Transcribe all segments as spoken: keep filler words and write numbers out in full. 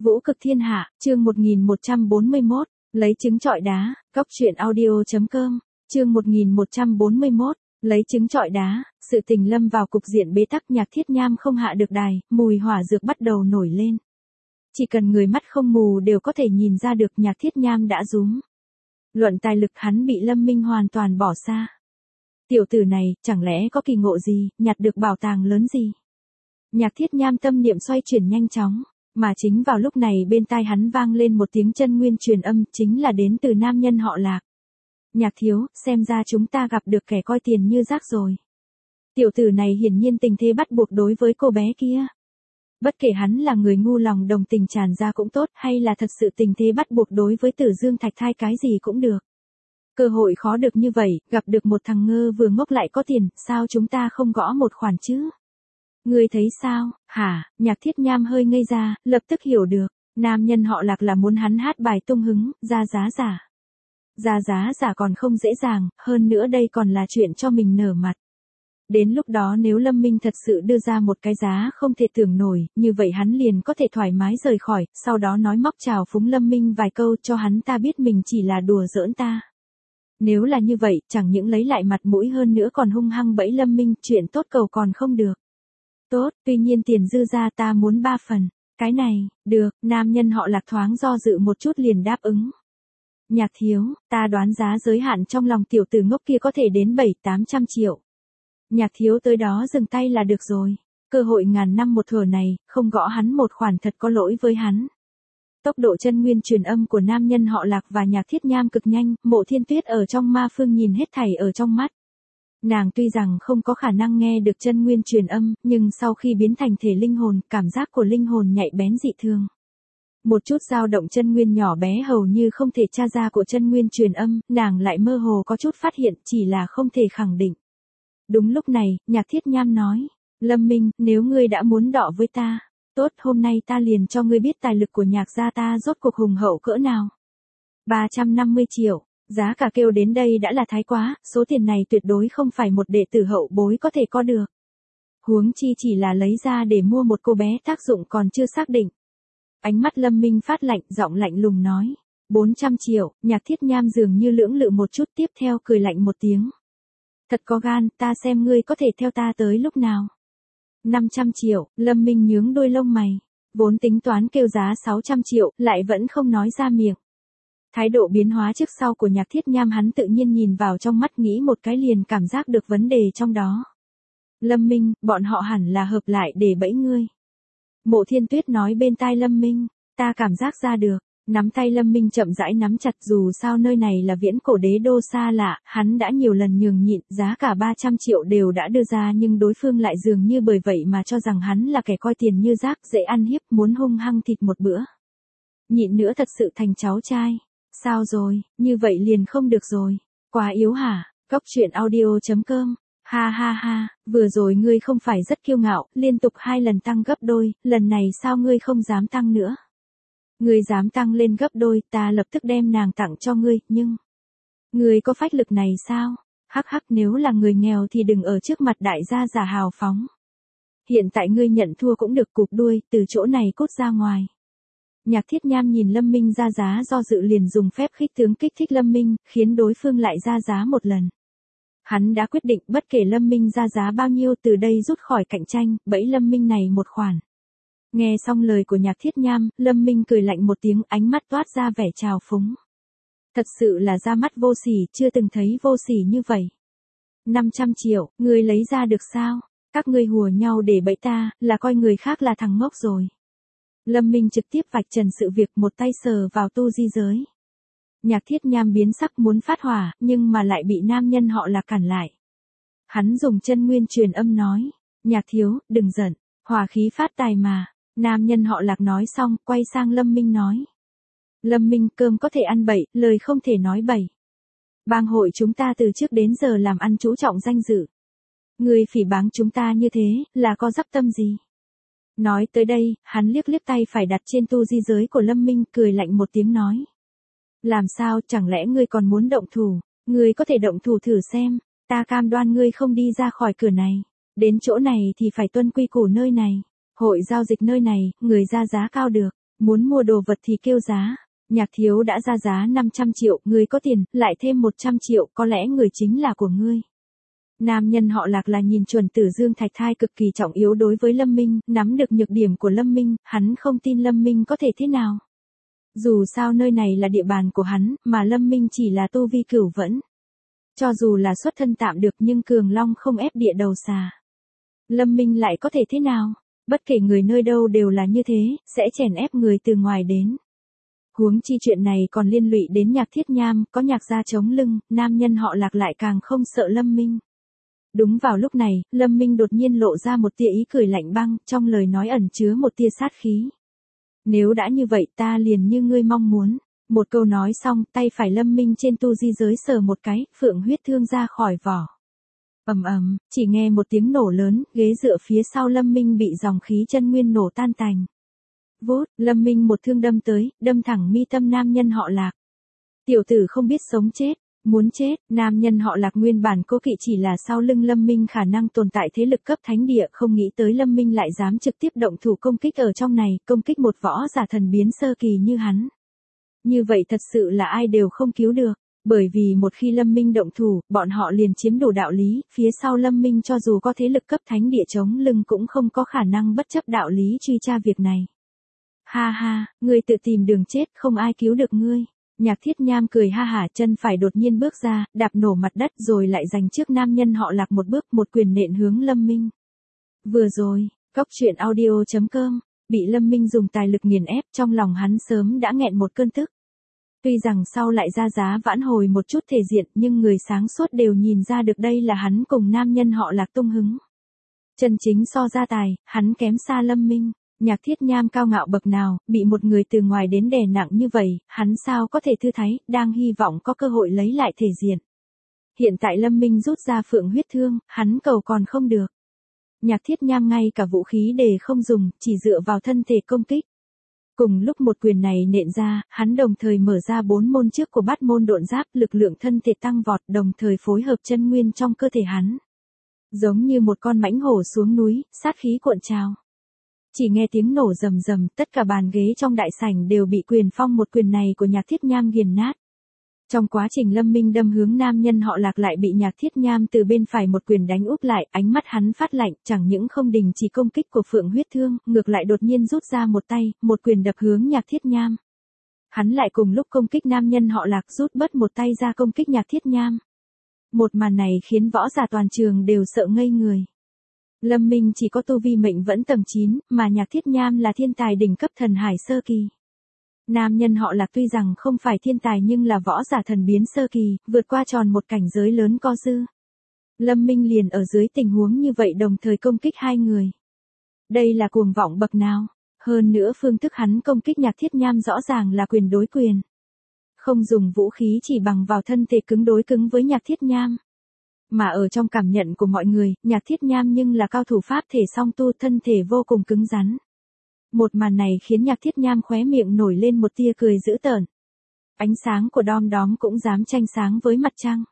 Vũ cực thiên hạ, chương một nghìn một trăm bốn mươi mốt, lấy trứng trọi đá, góc truyện audio chấm com, chương một nghìn một trăm bốn mươi mốt, lấy trứng trọi đá, sự tình lâm vào cục diện bế tắc. Nhạc Thiết Nham không hạ được đài, mùi hỏa dược bắt đầu nổi lên. Chỉ cần người mắt không mù đều có thể nhìn ra được Nhạc Thiết Nham đã rúm. Luận tài lực hắn bị Lâm Minh hoàn toàn bỏ xa. Tiểu tử này, chẳng lẽ có kỳ ngộ gì, nhặt được bảo tàng lớn gì? Nhạc Thiết Nham tâm niệm xoay chuyển nhanh chóng, mà chính vào lúc này bên tai hắn vang lên một tiếng chân nguyên truyền âm, chính là đến từ nam nhân họ Lạc. Nhạc thiếu, xem ra chúng ta gặp được kẻ coi tiền như rác rồi. Tiểu tử này hiển nhiên tình thế bắt buộc đối với cô bé kia. Bất kể hắn là người ngu lòng đồng tình tràn ra cũng tốt, hay là thật sự tình thế bắt buộc đối với Tử Dương Thạch Thai cái gì cũng được. Cơ hội khó được như vậy, gặp được một thằng ngơ vừa ngốc lại có tiền, sao chúng ta không gõ một khoản chứ? Ngươi thấy sao, hả? Nhạc Thiết Nham hơi ngây ra, lập tức hiểu được, nam nhân họ Lạc là muốn hắn hát bài tung hứng, ra giá giả. Ra giá giả còn không dễ dàng, hơn nữa đây còn là chuyện cho mình nở mặt. Đến lúc đó nếu Lâm Minh thật sự đưa ra một cái giá không thể tưởng nổi, như vậy hắn liền có thể thoải mái rời khỏi, sau đó nói móc chào phúng Lâm Minh vài câu cho hắn ta biết mình chỉ là đùa giỡn ta. Nếu là như vậy, chẳng những lấy lại mặt mũi hơn nữa còn hung hăng bẫy Lâm Minh, chuyện tốt cầu còn không được. Tốt, tuy nhiên tiền dư ra ta muốn ba phần. Cái này, được, nam nhân họ Lạc thoáng do dự một chút liền đáp ứng. Nhạc thiếu, ta đoán giá giới hạn trong lòng tiểu tử ngốc kia có thể đến bảy tám trăm triệu. Nhạc thiếu tới đó dừng tay là được rồi. Cơ hội ngàn năm một thở này, không gõ hắn một khoản thật có lỗi với hắn. Tốc độ chân nguyên truyền âm của nam nhân họ Lạc và Nhạc Thiết Nham cực nhanh, Mộ Thiên Tuyết ở trong ma phương nhìn hết thảy ở trong mắt. Nàng tuy rằng không có khả năng nghe được chân nguyên truyền âm, nhưng sau khi biến thành thể linh hồn, cảm giác của linh hồn nhạy bén dị thường. Một chút dao động chân nguyên nhỏ bé hầu như không thể tra ra của chân nguyên truyền âm, nàng lại mơ hồ có chút phát hiện, chỉ là không thể khẳng định. Đúng lúc này, Nhạc Thiết Nham nói, Lâm Minh, nếu ngươi đã muốn đọ với ta, tốt, hôm nay ta liền cho ngươi biết tài lực của Nhạc gia ta rốt cuộc hùng hậu cỡ nào. ba trăm năm mươi triệu. Giá cả kêu đến đây đã là thái quá, số tiền này tuyệt đối không phải một đệ tử hậu bối có thể có được. Huống chi chỉ là lấy ra để mua một cô bé tác dụng còn chưa xác định. Ánh mắt Lâm Minh phát lạnh, giọng lạnh lùng nói, bốn trăm triệu, Nhạc Thiết Nham dường như lưỡng lự một chút, tiếp theo cười lạnh một tiếng. Thật có gan, ta xem ngươi có thể theo ta tới lúc nào. năm trăm triệu, Lâm Minh nhướng đôi lông mày, vốn tính toán kêu giá sáu trăm triệu, lại vẫn không nói ra miệng. Thái độ biến hóa trước sau của Nhạc Thiết Nham hắn tự nhiên nhìn vào trong mắt, nghĩ một cái liền cảm giác được vấn đề trong đó. Lâm Minh, bọn họ hẳn là hợp lại để bẫy ngươi. Mộ Thiên Tuyết nói bên tai Lâm Minh, ta cảm giác ra được, nắm tay Lâm Minh chậm rãi nắm chặt, dù sao nơi này là viễn cổ đế đô xa lạ, hắn đã nhiều lần nhường nhịn, giá cả ba trăm triệu đều đã đưa ra nhưng đối phương lại dường như bởi vậy mà cho rằng hắn là kẻ coi tiền như rác, dễ ăn hiếp, muốn hung hăng thịt một bữa. Nhịn nữa thật sự thành cháu trai. Sao rồi, như vậy liền không được rồi. Quá yếu hả? Góc truyện audio chấm com. Ha ha ha, vừa rồi ngươi không phải rất kiêu ngạo, liên tục hai lần tăng gấp đôi, lần này sao ngươi không dám tăng nữa? Ngươi dám tăng lên gấp đôi, ta lập tức đem nàng tặng cho ngươi, nhưng... Ngươi có phách lực này sao? Hắc hắc, nếu là người nghèo thì đừng ở trước mặt đại gia giả hào phóng. Hiện tại ngươi nhận thua cũng được, cụp đuôi, từ chỗ này cút ra ngoài. Nhạc Thiết Nham nhìn Lâm Minh ra giá do dự liền dùng phép khích tướng kích thích Lâm Minh, khiến đối phương lại ra giá một lần. Hắn đã quyết định bất kể Lâm Minh ra giá bao nhiêu từ đây rút khỏi cạnh tranh, bẫy Lâm Minh này một khoản. Nghe xong lời của Nhạc Thiết Nham, Lâm Minh cười lạnh một tiếng, ánh mắt toát ra vẻ trào phúng. Thật sự là ra mắt vô sỉ, chưa từng thấy vô sỉ như vậy. năm trăm triệu, ngươi lấy ra được sao? Các ngươi hùa nhau để bẫy ta, là coi người khác là thằng ngốc rồi. Lâm Minh trực tiếp vạch trần sự việc, một tay sờ vào tu di giới. Nhạc Thiết Nham biến sắc muốn phát hỏa, nhưng mà lại bị nam nhân họ Lạc cản lại. Hắn dùng chân nguyên truyền âm nói, Nhạc thiếu, đừng giận, hỏa khí phát tài mà. Nam nhân họ Lạc nói xong, quay sang Lâm Minh nói. Lâm Minh, cơm có thể ăn bậy, lời không thể nói bậy. Bang hội chúng ta từ trước đến giờ làm ăn chú trọng danh dự. Ngươi phỉ báng chúng ta như thế, là có dắp tâm gì? Nói tới đây, hắn liếc liếc tay phải đặt trên tu di giới của Lâm Minh, cười lạnh một tiếng nói. Làm sao, chẳng lẽ ngươi còn muốn động thủ? Ngươi có thể động thủ thử xem, ta cam đoan ngươi không đi ra khỏi cửa này. Đến chỗ này thì phải tuân quy củ nơi này. Hội giao dịch nơi này, người ra giá cao được. Muốn mua đồ vật thì kêu giá. Nhạc thiếu đã ra giá năm trăm triệu, người có tiền, lại thêm một trăm triệu, có lẽ người chính là của ngươi. Nam nhân họ Lạc là nhìn chuẩn Tử Dương Thạch Thai cực kỳ trọng yếu đối với Lâm Minh, nắm được nhược điểm của Lâm Minh, hắn không tin Lâm Minh có thể thế nào. Dù sao nơi này là địa bàn của hắn, mà Lâm Minh chỉ là tu vi cửu vẫn. Cho dù là xuất thân tạm được nhưng Cường Long không ép địa đầu xà. Lâm Minh lại có thể thế nào? Bất kể người nơi đâu đều là như thế, sẽ chèn ép người từ ngoài đến. Huống chi chuyện này còn liên lụy đến Nhạc Thiết Nham, có Nhạc gia chống lưng, nam nhân họ Lạc lại càng không sợ Lâm Minh. Đúng vào lúc này, Lâm Minh đột nhiên lộ ra một tia ý cười lạnh băng, trong lời nói ẩn chứa một tia sát khí. Nếu đã như vậy ta liền như ngươi mong muốn. Một câu nói xong, tay phải Lâm Minh trên tu di giới sờ một cái, phượng huyết thương ra khỏi vỏ. Ầm ầm, chỉ nghe một tiếng nổ lớn, ghế dựa phía sau Lâm Minh bị dòng khí chân nguyên nổ tan tành. Vút, Lâm Minh một thương đâm tới, đâm thẳng mi tâm nam nhân họ Lạc. Tiểu tử không biết sống chết, muốn chết, nam nhân họ Lạc nguyên bản cố kỵ chỉ là sau lưng Lâm Minh khả năng tồn tại thế lực cấp thánh địa, không nghĩ tới Lâm Minh lại dám trực tiếp động thủ công kích ở trong này, công kích một võ giả thần biến sơ kỳ như hắn. Như vậy thật sự là ai đều không cứu được, bởi vì một khi Lâm Minh động thủ, bọn họ liền chiếm đủ đạo lý, phía sau Lâm Minh cho dù có thế lực cấp thánh địa chống lưng cũng không có khả năng bất chấp đạo lý truy tra việc này. Ha ha, ngươi tự tìm đường chết, không ai cứu được ngươi. Nhạc Thiết Nham cười ha hả, chân phải đột nhiên bước ra, đạp nổ mặt đất rồi lại giành trước nam nhân họ Lạc một bước, một quyền nện hướng Lâm Minh. Vừa rồi, Cóc Truyện Audio chấm com, bị Lâm Minh dùng tài lực nghiền ép, trong lòng hắn sớm đã nghẹn một cơn tức. Tuy rằng sau lại ra giá vãn hồi một chút thể diện, nhưng người sáng suốt đều nhìn ra được đây là hắn cùng nam nhân họ Lạc tung hứng. Chân chính so ra tài, hắn kém xa Lâm Minh. Nhạc Thiết Nham cao ngạo bậc nào, bị một người từ ngoài đến đè nặng như vậy, hắn sao có thể thư thái, đang hy vọng có cơ hội lấy lại thể diện. Hiện tại Lâm Minh rút ra phượng huyết thương, hắn cầu còn không được. Nhạc Thiết Nham ngay cả vũ khí để không dùng, chỉ dựa vào thân thể công kích. Cùng lúc một quyền này nện ra, hắn đồng thời mở ra bốn môn trước của bát môn độn giáp, lực lượng thân thể tăng vọt, đồng thời phối hợp chân nguyên trong cơ thể hắn. Giống như một con mãnh hổ xuống núi, sát khí cuộn trào. Chỉ nghe tiếng nổ rầm rầm, tất cả bàn ghế trong đại sảnh đều bị quyền phong một quyền này của Nhạc Thiết Nham nghiền nát. Trong quá trình Lâm Minh đâm hướng nam nhân họ Lạc lại bị Nhạc Thiết Nham từ bên phải một quyền đánh úp lại, ánh mắt hắn phát lạnh, chẳng những không đình chỉ công kích của phượng huyết thương, ngược lại đột nhiên rút ra một tay, một quyền đập hướng Nhạc Thiết Nham. Hắn lại cùng lúc công kích nam nhân họ Lạc rút bớt một tay ra công kích Nhạc Thiết Nham. Một màn này khiến võ giả toàn trường đều sợ ngây người. Lâm Minh chỉ có tu vi mệnh vẫn tầng chín, mà Nhạc Thiết Nham là thiên tài đỉnh cấp thần hải sơ kỳ. Nam nhân họ Lạc tuy rằng không phải thiên tài nhưng là võ giả thần biến sơ kỳ, vượt qua tròn một cảnh giới lớn co dư. Lâm Minh liền ở dưới tình huống như vậy đồng thời công kích hai người. Đây là cuồng vọng bậc nào? Hơn nữa phương thức hắn công kích Nhạc Thiết Nham rõ ràng là quyền đối quyền. Không dùng vũ khí chỉ bằng vào thân thể cứng đối cứng với Nhạc Thiết Nham. Mà ở trong cảm nhận của mọi người, Nhạc Thiết Nham nhưng là cao thủ pháp thể song tu, thân thể vô cùng cứng rắn. Một màn này khiến Nhạc Thiết Nham khóe miệng nổi lên một tia cười dữ tợn. Ánh sáng của đom đóm cũng dám tranh sáng với mặt trăng.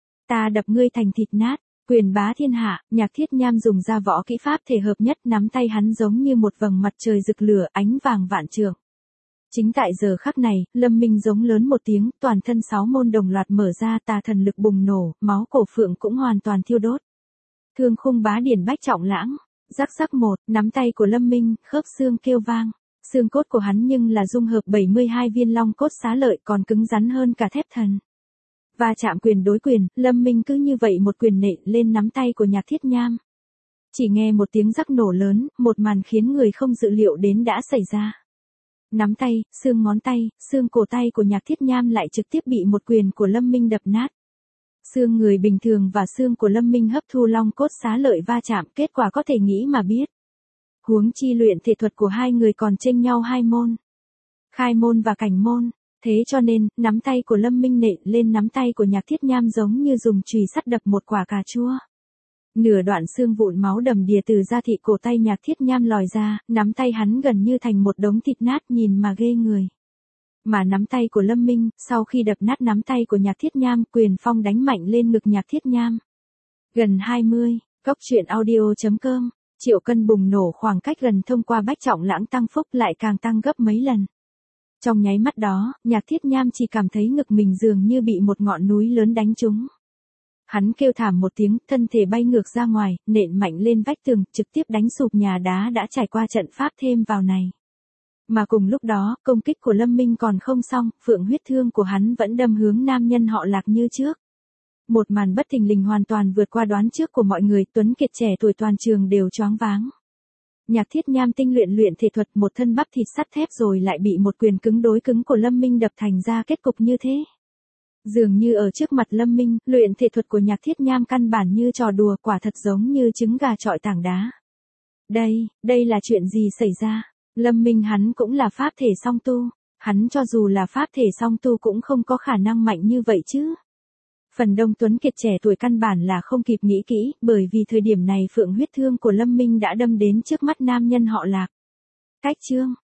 Ta đập ngươi thành thịt nát, quyền bá thiên hạ. Nhạc Thiết Nham dùng ra võ kỹ pháp thể hợp nhất, nắm tay hắn giống như một vầng mặt trời rực lửa, ánh vàng vạn trượng. Chính tại giờ khắc này, Lâm Minh giống lớn một tiếng, toàn thân sáu môn đồng loạt mở ra, tà thần lực bùng nổ, máu cổ phượng cũng hoàn toàn thiêu đốt. Thương khung bá điển bách trọng lãng, rắc rắc một, nắm tay của Lâm Minh, khớp xương kêu vang. Xương cốt của hắn nhưng là dung hợp bảy mươi hai viên long cốt xá lợi, còn cứng rắn hơn cả thép thần. Và chạm quyền đối quyền, Lâm Minh cứ như vậy một quyền nện lên nắm tay của Nhạc Thiết Nham. Chỉ nghe một tiếng rắc nổ lớn, một màn khiến người không dự liệu đến đã xảy ra. Nắm tay, xương ngón tay, xương cổ tay của Nhạc Thiết Nham lại trực tiếp bị một quyền của Lâm Minh đập nát. Xương người bình thường và xương của Lâm Minh hấp thu long cốt xá lợi va chạm, kết quả có thể nghĩ mà biết. Huống chi luyện thể thuật của hai người còn chênh nhau hai môn. Khai môn và cảnh môn. Thế cho nên, nắm tay của Lâm Minh nện lên nắm tay của Nhạc Thiết Nham giống như dùng chùy sắt đập một quả cà chua. Nửa đoạn xương vụn máu đầm đìa từ da thịt cổ tay Nhạc Thiết Nham lòi ra, nắm tay hắn gần như thành một đống thịt nát nhìn mà ghê người. Mà nắm tay của Lâm Minh, sau khi đập nát nắm tay của Nhạc Thiết Nham, quyền phong đánh mạnh lên ngực Nhạc Thiết Nham. Gần hai mươi, Cóc Truyện Audio chấm com Triệu cân bùng nổ khoảng cách gần thông qua Bách Trọng Lãng tăng phúc lại càng tăng gấp mấy lần. Trong nháy mắt đó, Nhạc Thiết Nham chỉ cảm thấy ngực mình dường như bị một ngọn núi lớn đánh trúng. Hắn kêu thảm một tiếng, thân thể bay ngược ra ngoài, nện mạnh lên vách tường, trực tiếp đánh sụp nhà đá đã trải qua trận pháp thêm vào này. Mà cùng lúc đó, công kích của Lâm Minh còn không xong, phượng huyết thương của hắn vẫn đâm hướng nam nhân họ Lạc như trước. Một màn bất thình lình hoàn toàn vượt qua đoán trước của mọi người, Tuấn Kiệt trẻ tuổi toàn trường đều choáng váng. Nhạc Thiết Nham tinh luyện luyện thể thuật, một thân bắp thịt sắt thép rồi lại bị một quyền cứng đối cứng của Lâm Minh đập thành ra kết cục như thế. Dường như ở trước mặt Lâm Minh, luyện thể thuật của Nhạc Thiết Nham căn bản như trò đùa, quả thật giống như trứng gà chọi tảng đá. Đây, đây là chuyện gì xảy ra? Lâm Minh hắn cũng là pháp thể song tu, hắn cho dù là pháp thể song tu cũng không có khả năng mạnh như vậy chứ. Phần đông Tuấn Kiệt trẻ tuổi căn bản là không kịp nghĩ kỹ, bởi vì thời điểm này phượng huyết thương của Lâm Minh đã đâm đến trước mắt nam nhân họ Lạc. Cách chương,